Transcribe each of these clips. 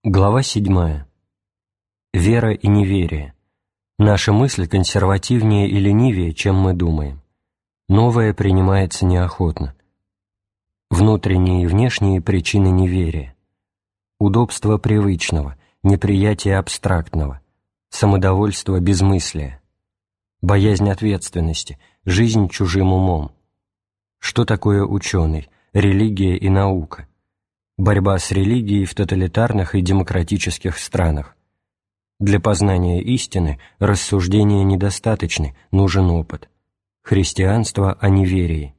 Глава 7. Вера и неверие. Наша мысль консервативнее и ленивее, чем мы думаем. Новое принимается неохотно. Внутренние и внешние причины неверия. Удобство привычного, неприятие абстрактного, самодовольство безмыслия, боязнь ответственности, жизнь чужим умом. Что такое ученый, религия и наука? Борьба с религией в тоталитарных и демократических странах. Для познания истины рассуждения недостаточны, нужен опыт. Христианство о неверии.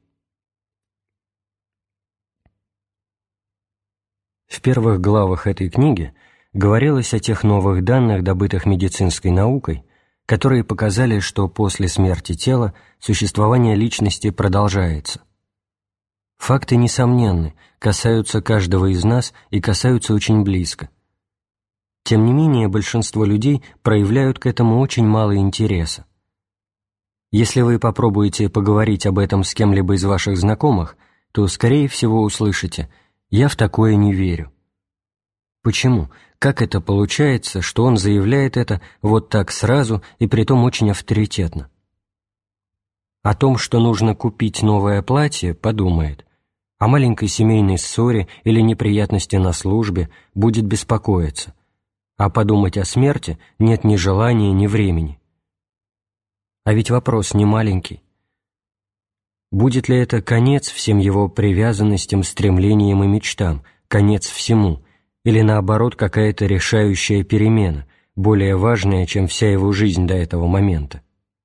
В первых главах этой книги говорилось о тех новых данных, добытых медицинской наукой, которые показали, что после смерти тела существование личности продолжается. Факты несомненны, касаются каждого из нас и касаются очень близко. Тем не менее, большинство людей проявляют к этому очень мало интереса. Если вы попробуете поговорить об этом с кем-либо из ваших знакомых, то, скорее всего, услышите «я в такое не верю». Почему? Как это получается, что он заявляет это вот так сразу и притом очень авторитетно? О том, что нужно купить новое платье, подумает. О маленькой семейной ссоре или неприятности на службе будет беспокоиться, а подумать о смерти нет ни желания, ни времени. А ведь вопрос не маленький. Будет ли это конец всем его привязанностям, стремлениям и мечтам, конец всему, или наоборот какая-то решающая перемена, более важная, чем вся его жизнь до этого момента?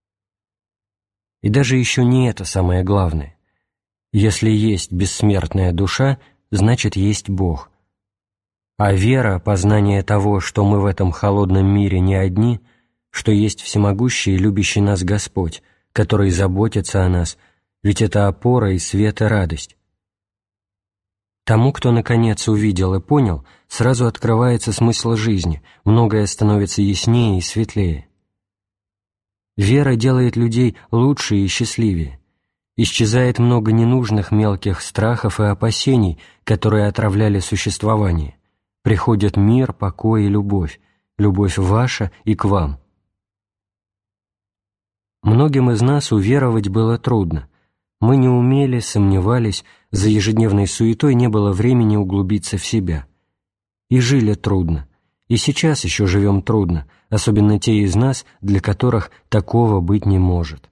И даже еще не это самое главное. Если есть бессмертная душа, значит есть Бог. А вера, познание того, что мы в этом холодном мире не одни, что есть всемогущий и любящий нас Господь, который заботится о нас, ведь это опора и свет и радость. Тому, кто наконец увидел и понял, сразу открывается смысл жизни, многое становится яснее и светлее. Вера делает людей лучше и счастливее. Исчезает много ненужных мелких страхов и опасений, которые отравляли существование. Приходит мир, покой и любовь, любовь ваша и к вам. Многим из нас уверовать было трудно. Мы не умели, сомневались, за ежедневной суетой не было времени углубиться в себя. И жили трудно, и сейчас еще живем трудно, особенно те из нас, для которых такого быть не может.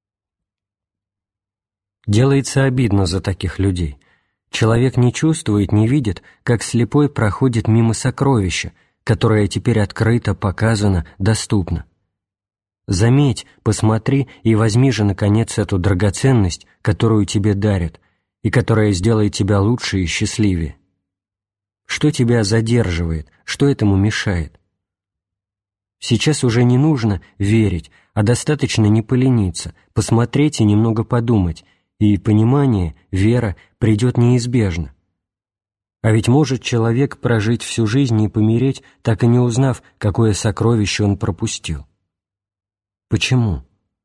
Делается обидно за таких людей. Человек не чувствует, не видит, как слепой проходит мимо сокровища, которое теперь открыто, показано, доступно. Заметь, посмотри и возьми же, наконец, эту драгоценность, которую тебе дарят, и которая сделает тебя лучше и счастливее. Что тебя задерживает, что этому мешает? Сейчас уже не нужно верить, а достаточно не полениться, посмотреть и немного подумать, и понимание, вера придет неизбежно. А ведь может человек прожить всю жизнь и помереть, так и не узнав, какое сокровище он пропустил. Почему?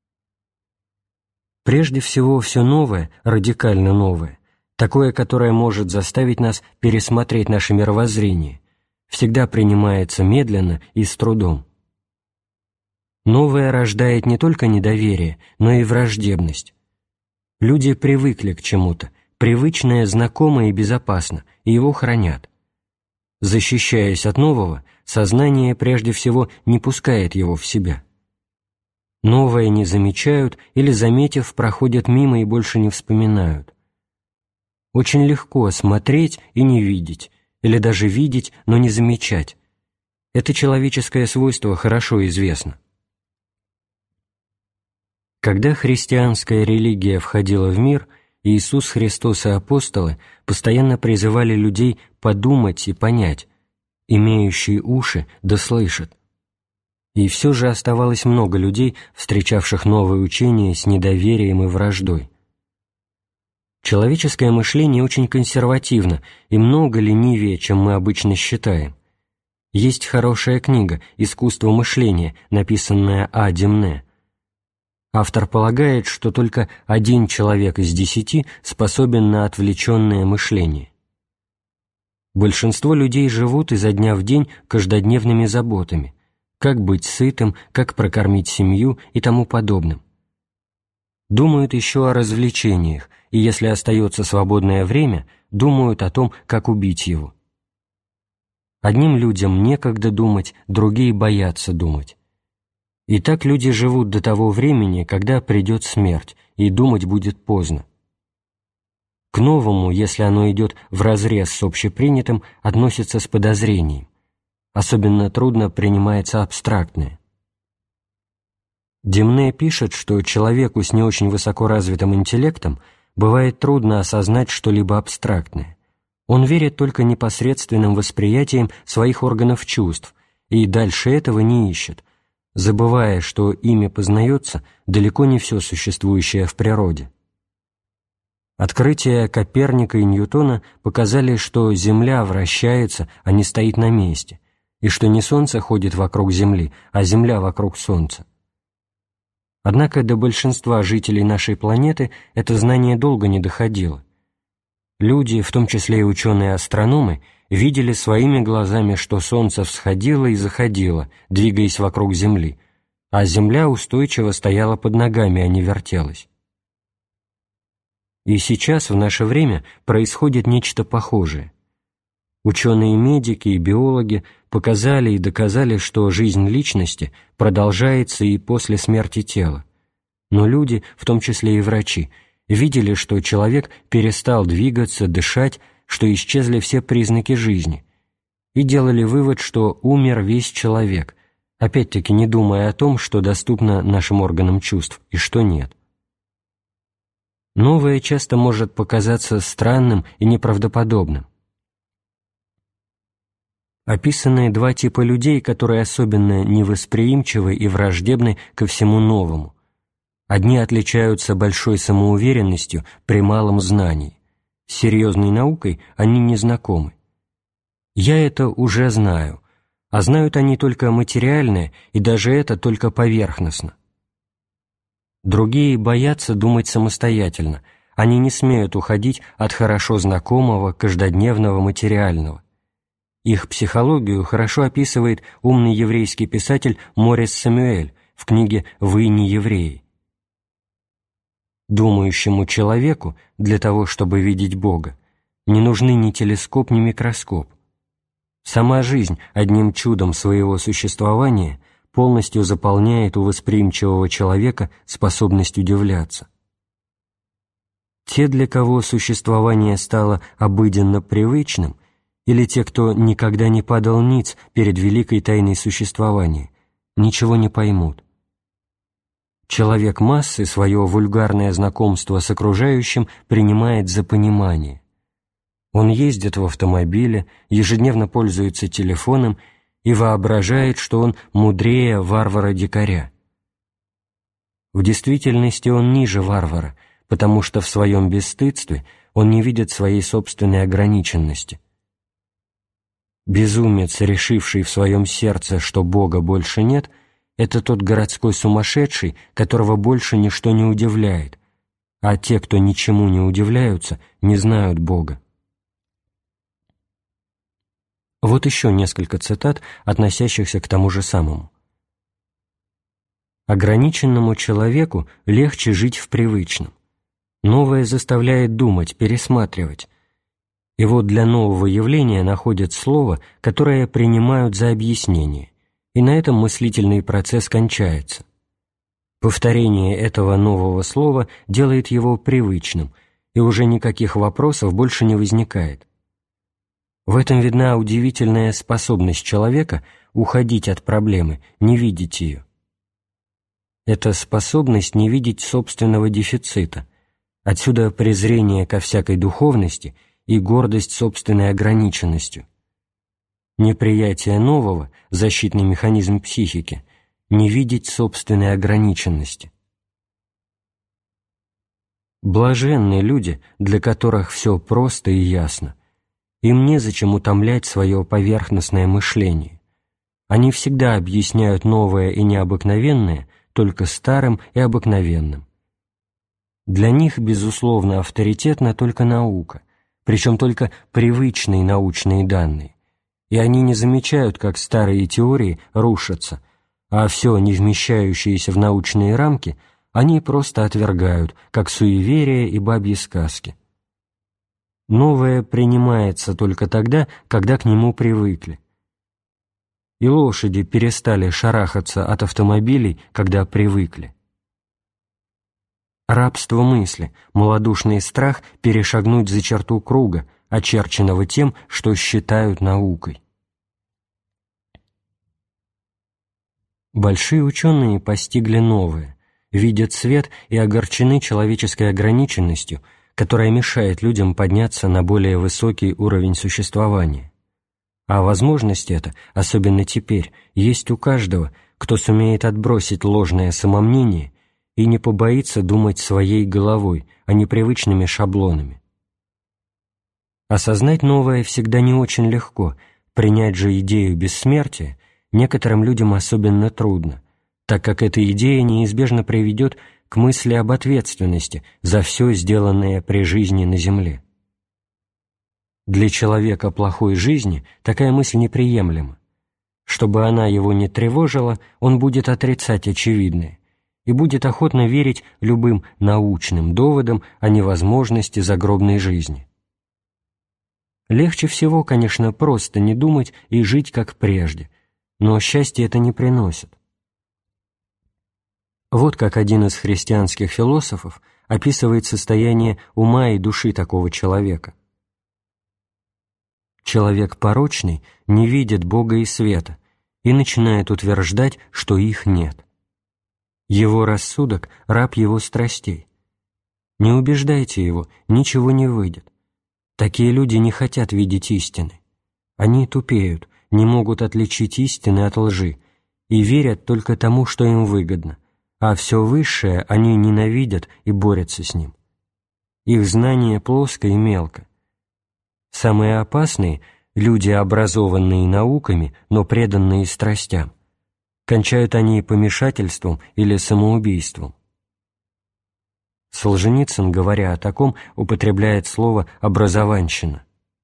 Прежде всего, все новое, радикально новое, такое, которое может заставить нас пересмотреть наше мировоззрение, всегда принимается медленно и с трудом. Новое рождает не только недоверие, но и враждебность. Люди привыкли к чему-то, привычное, знакомо и безопасно, и его хранят. Защищаясь от нового, сознание прежде всего не пускает его в себя. Новое не замечают или, заметив, проходят мимо и больше не вспоминают. Очень легко смотреть и не видеть, или даже видеть, но не замечать. Это человеческое свойство хорошо известно. Когда христианская религия входила в мир, Иисус Христос и апостолы постоянно призывали людей подумать и понять, имеющие уши да слышат. И все же оставалось много людей, встречавших новое учение с недоверием и враждой. Человеческое мышление очень консервативно и много ленивее, чем мы обычно считаем. Есть хорошая книга «Искусство мышления», написанная А. Демне. Автор полагает, что только 1 человек из 10 способен на отвлеченное мышление. Большинство людей живут изо дня в день каждодневными заботами, как быть сытым, как прокормить семью и тому подобным. Думают еще о развлечениях, и если остается свободное время, думают о том, как убить его. Одним людям некогда думать, другие боятся думать. И так люди живут до того времени, когда придет смерть, и думать будет поздно. К новому, если оно идет вразрез с общепринятым, относится с подозрением. Особенно трудно принимается абстрактное. Демне пишет, что человеку с не очень высоко развитым интеллектом бывает трудно осознать что-либо абстрактное. Он верит только непосредственным восприятием своих органов чувств и дальше этого не ищет, забывая, что ими познается далеко не все существующее в природе. Открытия Коперника и Ньютона показали, что Земля вращается, а не стоит на месте, и что не Солнце ходит вокруг Земли, а Земля вокруг Солнца. Однако до большинства жителей нашей планеты это знание долго не доходило. Люди, в том числе и ученые-астрономы, видели своими глазами, что Солнце всходило и заходило, двигаясь вокруг Земли, а Земля устойчиво стояла под ногами, а не вертелась. И сейчас, в наше время, происходит нечто похожее. Ученые-медики и биологи показали и доказали, что жизнь личности продолжается и после смерти тела. Но люди, в том числе и врачи, видели, что человек перестал двигаться, дышать, что исчезли все признаки жизни, и делали вывод, что умер весь человек, опять-таки не думая о том, что доступно нашим органам чувств и что нет. Новое часто может показаться странным и неправдоподобным. Описаны два типа людей, которые особенно невосприимчивы и враждебны ко всему новому. Одни отличаются большой самоуверенностью при малом знании. С серьезной наукой они не знакомы. «Я это уже знаю», а знают они только материальное, и даже это только поверхностно. Другие боятся думать самостоятельно, они не смеют уходить от хорошо знакомого, каждодневного материального. Их психологию хорошо описывает умный еврейский писатель Морис Самюэль в книге «Вы не евреи». Думающему человеку, для того, чтобы видеть Бога, не нужны ни телескоп, ни микроскоп. Сама жизнь одним чудом своего существования полностью заполняет у восприимчивого человека способность удивляться. Те, для кого существование стало обыденно привычным, или те, кто никогда не падал ниц перед великой тайной существования, ничего не поймут. Человек массы свое вульгарное знакомство с окружающим принимает за понимание. Он ездит в автомобиле, ежедневно пользуется телефоном и воображает, что он мудрее варвара-дикаря. В действительности он ниже варвара, потому что в своем бесстыдстве он не видит своей собственной ограниченности. Безумец, решивший в своем сердце, что Бога больше нет, это тот городской сумасшедший, которого больше ничто не удивляет, а те, кто ничему не удивляются, не знают Бога. Вот еще несколько цитат, относящихся к тому же самому. Ограниченному человеку легче жить в привычном. Новое заставляет думать, пересматривать. И вот для нового явления находят слово, которое принимают за объяснение, и на этом мыслительный процесс кончается. Повторение этого нового слова делает его привычным, и уже никаких вопросов больше не возникает. В этом видна удивительная способность человека уходить от проблемы, не видеть ее. Это способность не видеть собственного дефицита, отсюда презрение ко всякой духовности и гордость собственной ограниченностью. Неприятие нового, защитный механизм психики, не видеть собственной ограниченности. Блаженны люди, для которых все просто и ясно. Им незачем утомлять свое поверхностное мышление. Они всегда объясняют новое и необыкновенное только старым и обыкновенным. Для них, безусловно, авторитетна только наука, причем только привычные научные данные, и они не замечают, как старые теории рушатся, а все, не вмещающееся в научные рамки, они просто отвергают, как суеверия и бабьи сказки. Новое принимается только тогда, когда к нему привыкли. И лошади перестали шарахаться от автомобилей, когда привыкли. Рабство мысли, малодушный страх перешагнуть за черту круга, очерченного тем, что считают наукой. Большие ученые постигли новое, видят свет и огорчены человеческой ограниченностью, которая мешает людям подняться на более высокий уровень существования. А возможность эта, особенно теперь, есть у каждого, кто сумеет отбросить ложное самомнение и не побоится думать своей головой, а не привычными шаблонами. Осознать новое всегда не очень легко, принять же идею бессмертия некоторым людям особенно трудно, так как эта идея неизбежно приведет к мысли об ответственности за все сделанное при жизни на земле. Для человека плохой жизни такая мысль неприемлема. Чтобы она его не тревожила, он будет отрицать очевидное и будет охотно верить любым научным доводам о невозможности загробной жизни. Легче всего, конечно, просто не думать и жить как прежде, но счастье это не приносит. Вот как один из христианских философов описывает состояние ума и души такого человека. Человек порочный не видит Бога и света и начинает утверждать, что их нет. Его рассудок – раб его страстей. Не убеждайте его, ничего не выйдет. Такие люди не хотят видеть истины. Они тупеют, не могут отличить истины от лжи и верят только тому, что им выгодно, а все высшее они ненавидят и борются с ним. Их знание плоско и мелко. Самые опасные – люди, образованные науками, но преданные страстям. Кончают они помешательством или самоубийством. Солженицын, говоря о таком, употребляет слово «образованщина».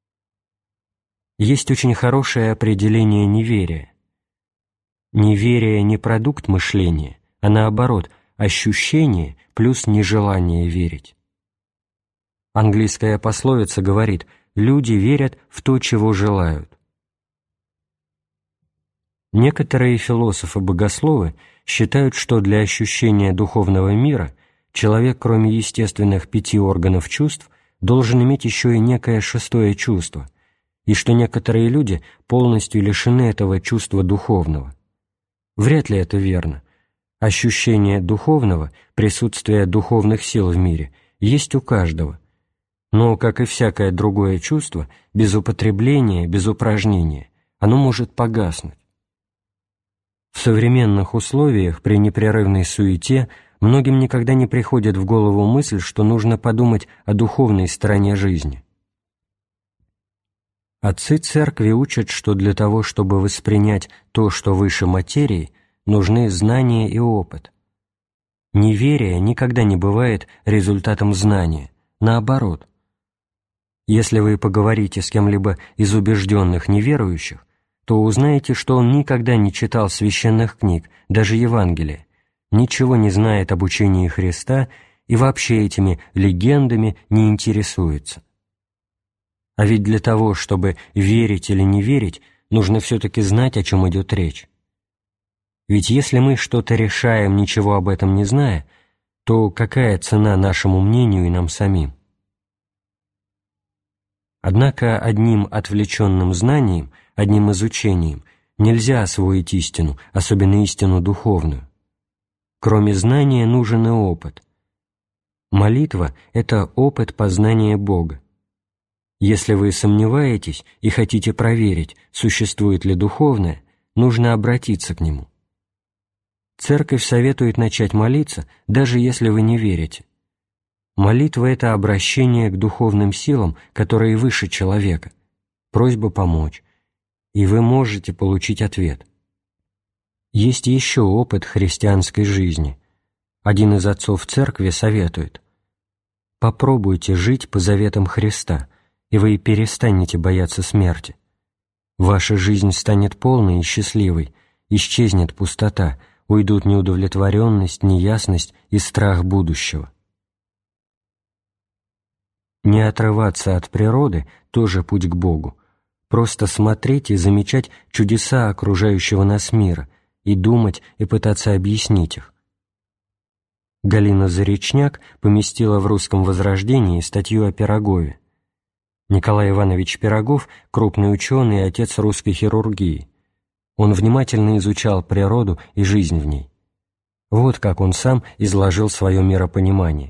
Есть очень хорошее определение неверия. Неверие не продукт мышления, а наоборот, ощущение плюс нежелание верить. Английская пословица говорит: «Люди верят в то, чего желают». Некоторые философы-богословы считают, что для ощущения духовного мира человек, кроме естественных 5 органов чувств, должен иметь еще и некое шестое чувство, и что некоторые люди полностью лишены этого чувства духовного. Вряд ли это верно. Ощущение духовного, присутствие духовных сил в мире есть у каждого, но, как и всякое другое чувство, без употребления, без упражнения, оно может погаснуть. В современных условиях, при непрерывной суете, многим никогда не приходит в голову мысль, что нужно подумать о духовной стороне жизни. Отцы Церкви учат, что для того, чтобы воспринять то, что выше материи, нужны знания и опыт. Неверие никогда не бывает результатом знания, наоборот. Если вы поговорите с кем-либо из убежденных неверующих, то узнаете, что он никогда не читал священных книг, даже Евангелия, ничего не знает об учении Христа и вообще этими легендами не интересуется. А ведь для того, чтобы верить или не верить, нужно все-таки знать, о чем идет речь. Ведь если мы что-то решаем, ничего об этом не зная, то какая цена нашему мнению и нам самим? Однако одним отвлеченным знанием, одним изучением нельзя освоить истину, особенно истину духовную. Кроме знания нужен и опыт. Молитва – это опыт познания Бога. Если вы сомневаетесь и хотите проверить, существует ли духовное, нужно обратиться к нему. Церковь советует начать молиться, даже если вы не верите. Молитва – это обращение к духовным силам, которые выше человека, просьба помочь, и вы можете получить ответ. Есть еще опыт христианской жизни. Один из отцов Церкви советует: попробуйте жить по заветам Христа, и вы перестанете бояться смерти. Ваша жизнь станет полной и счастливой, исчезнет пустота, уйдут неудовлетворенность, неясность и страх будущего. Не отрываться от природы – тоже путь к Богу. Просто смотреть и замечать чудеса окружающего нас мира, и думать, и пытаться объяснить их. Галина Заречняк поместила в «Русском возрождении» статью о Пирогове. Николай Иванович Пирогов – крупный ученый и отец русской хирургии. Он внимательно изучал природу и жизнь в ней. Вот как он сам изложил свое миропонимание.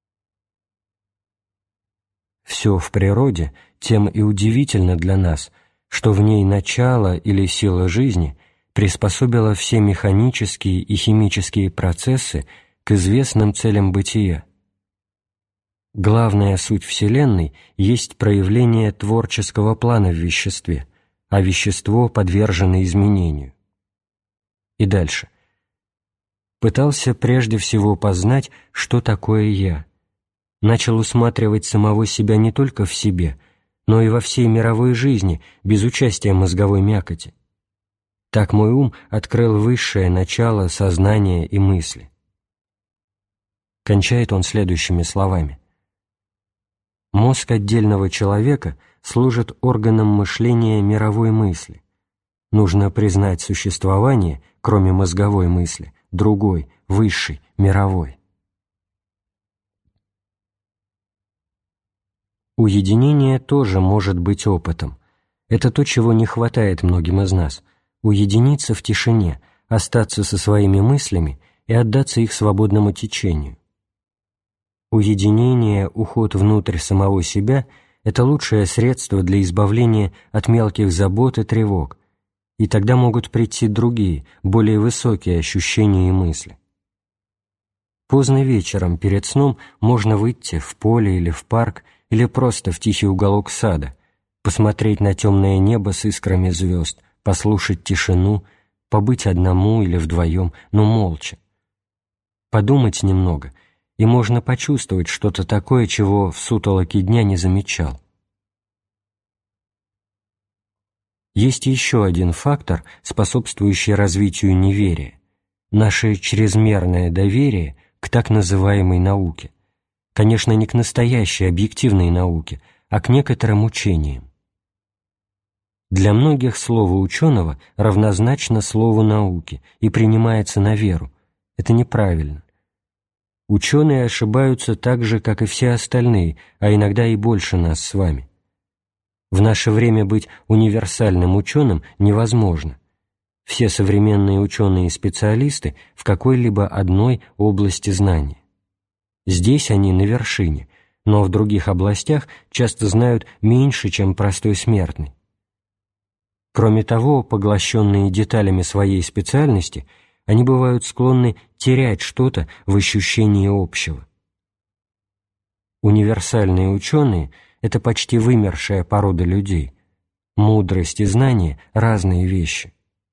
«Все в природе тем и удивительно для нас, что в ней начало или сила жизни приспособила все механические и химические процессы к известным целям бытия. Главная суть Вселенной есть проявление творческого плана в веществе, а вещество подвержено изменению». И дальше. «Пытался прежде всего познать, что такое «я». Начал усматривать самого себя не только в себе, но и во всей мировой жизни, без участия мозговой мякоти. Так мой ум открыл высшее начало сознания и мысли». Кончает он следующими словами. «Мозг отдельного человека служит органом мышления мировой мысли. Нужно признать существование, кроме мозговой мысли, другой, высшей, мировой». Уединение тоже может быть опытом. Это то, чего не хватает многим из нас. Уединиться в тишине, остаться со своими мыслями и отдаться их свободному течению. Уединение, уход внутрь самого себя – это лучшее средство для избавления от мелких забот и тревог, и тогда могут прийти другие, более высокие ощущения и мысли. Поздно вечером перед сном можно выйти в поле или в парк, или просто в тихий уголок сада, посмотреть на темное небо с искрами звезд, послушать тишину, побыть одному или вдвоем, но молча. Подумать немного, и можно почувствовать что-то такое, чего в сутолоке дня не замечал. Есть еще один фактор, способствующий развитию неверия – наше чрезмерное доверие к так называемой науке. Конечно, не к настоящей объективной науке, а к некоторым учениям. Для многих слово ученого равнозначно слову науки и принимается на веру. Это неправильно. Ученые ошибаются так же, как и все остальные, а иногда и больше нас с вами. В наше время быть универсальным ученым невозможно. Все современные ученые и специалисты в какой-либо одной области знания. Здесь они на вершине, но в других областях часто знают меньше, чем простой смертный. Кроме того, поглощенные деталями своей специальности, они бывают склонны терять что-то в ощущении общего. Универсальные ученые – это почти вымершая порода людей. Мудрость и знание – разные вещи.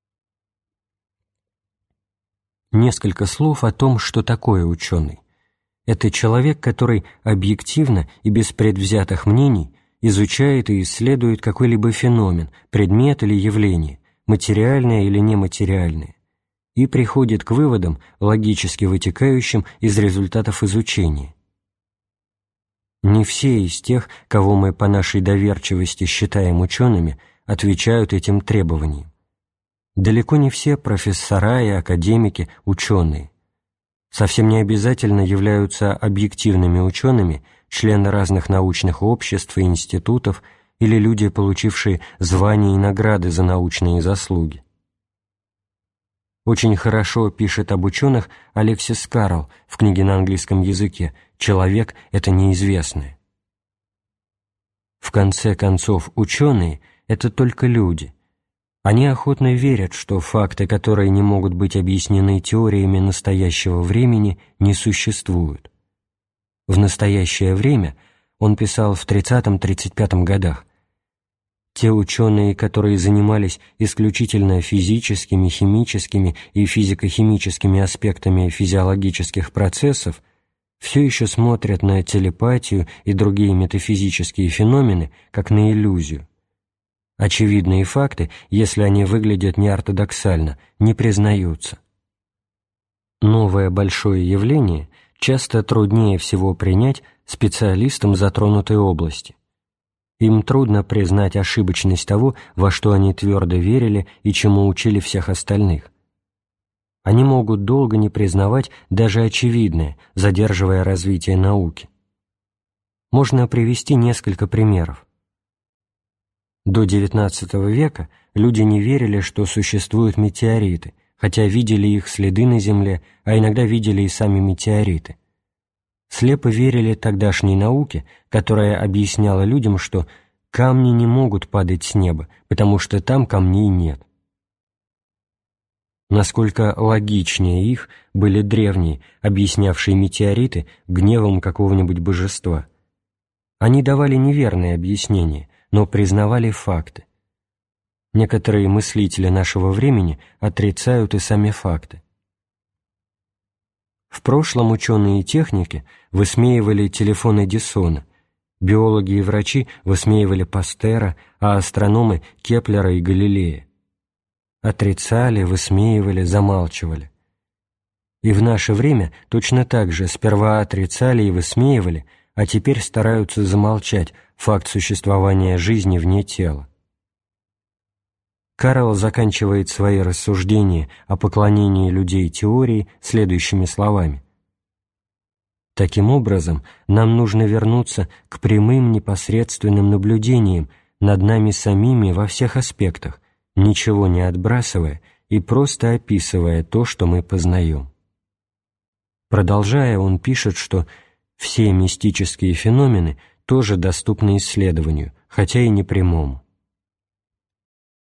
Несколько слов о том, что такое ученый. Это человек, который объективно и без предвзятых мнений изучает и исследует какой-либо феномен, предмет или явление, материальное или нематериальное, и приходит к выводам, логически вытекающим из результатов изучения. Не все из тех, кого мы по нашей доверчивости считаем учеными, отвечают этим требованиям. Далеко не все профессора и академики – ученые. Совсем не обязательно являются объективными учеными члены разных научных обществ и институтов или люди, получившие звания и награды за научные заслуги. Очень хорошо пишет об ученых Алексис Карл в книге на английском языке «Человек – это неизвестное». В конце концов, ученые – это только люди. Они охотно верят, что факты, которые не могут быть объяснены теориями настоящего времени, не существуют. В настоящее время, он писал в 30-35 годах, те ученые, которые занимались исключительно физическими, химическими и физико-химическими аспектами физиологических процессов, все еще смотрят на телепатию и другие метафизические феномены как на иллюзию. Очевидные факты, если они выглядят неортодоксально, не признаются. Новое большое явление часто труднее всего принять специалистам затронутой области. Им трудно признать ошибочность того, во что они твердо верили и чему учили всех остальных. Они могут долго не признавать даже очевидное, задерживая развитие науки. Можно привести несколько примеров. До XIX века люди не верили, что существуют метеориты, хотя видели их следы на Земле, а иногда видели и сами метеориты. Слепо верили тогдашней науке, которая объясняла людям, что камни не могут падать с неба, потому что там камней нет. Насколько логичнее их были древние, объяснявшие метеориты гневом какого-нибудь божества. Они давали неверные объяснения, но признавали факты. Некоторые мыслители нашего времени отрицают и сами факты. В прошлом ученые и техники высмеивали телефон Эдисона, биологи и врачи высмеивали Пастера, а астрономы – Кеплера и Галилея. Отрицали, высмеивали, замалчивали. И в наше время точно так же сперва отрицали и высмеивали, а теперь стараются замолчать факт существования жизни вне тела. Карл заканчивает свои рассуждения о поклонении людей теории следующими словами. Таким образом, нам нужно вернуться к прямым непосредственным наблюдениям над нами самими во всех аспектах, ничего не отбрасывая и просто описывая то, что мы познаем. Продолжая, он пишет, что все мистические феномены тоже доступны исследованию, хотя и непрямому.